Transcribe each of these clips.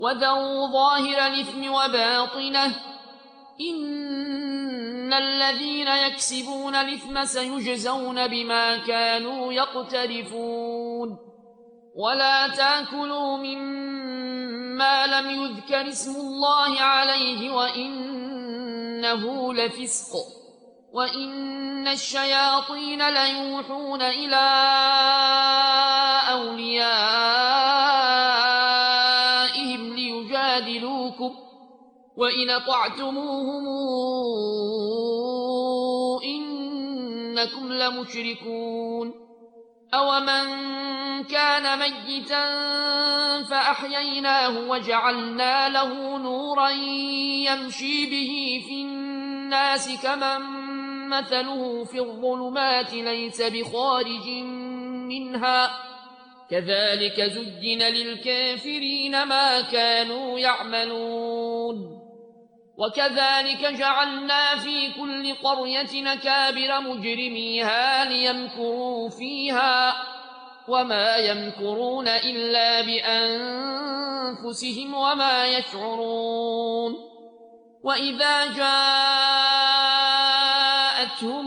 وذروا ظاهر الإثم وباطنه إن الذين يكسبون الإثم سيجزون بما كانوا يقترفون ولا تأكلوا مما لم يذكر اسم الله عليه وإنه لفسق وإن الشياطين ليوحون إلى أوليائهم ليجادلوكم وإن أطعتموهم إنكم لمشركون أومن كان ميتا فأحييناه وجعلنا له نورا يمشي به في الناس كمن مثله في الظلمات ليس بخارج منها كذلك زين للكافرين ما كانوا يعملون وكذلك جعلنا في كل قرية أكابر مجرميها ليمكروا فيها وما يمكرون إلا بأنفسهم وما يشعرون وإذا جاءتهم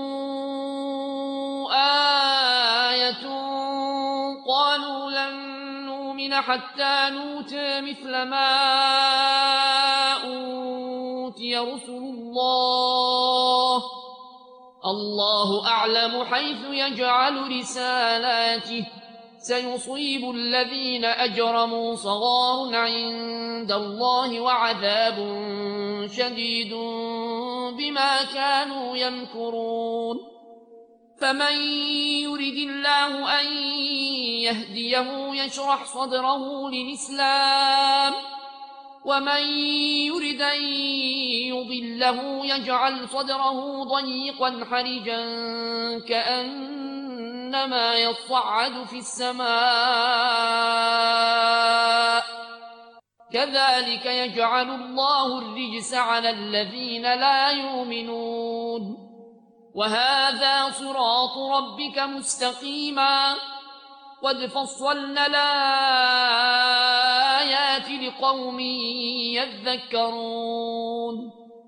آية قالوا لن نؤمن حتى نؤتى مثل ما أوتي رسل الله أعلم حيث يجعل رسالاته سيصيب الذين أجرموا صغار عند الله وعذاب شديد بما كانوا يمكرون فمن يرد الله أن يهديه يشرح صدره للإسلام ومن يرد أن يضله يجعل صدره ضيقا حرجا كأنما يصعد في السماء كذلك يجعل الله الرجس على الذين لا يؤمنون وهذا صراط ربك مستقيما قد فصلنا الآيات لقوم يذكرون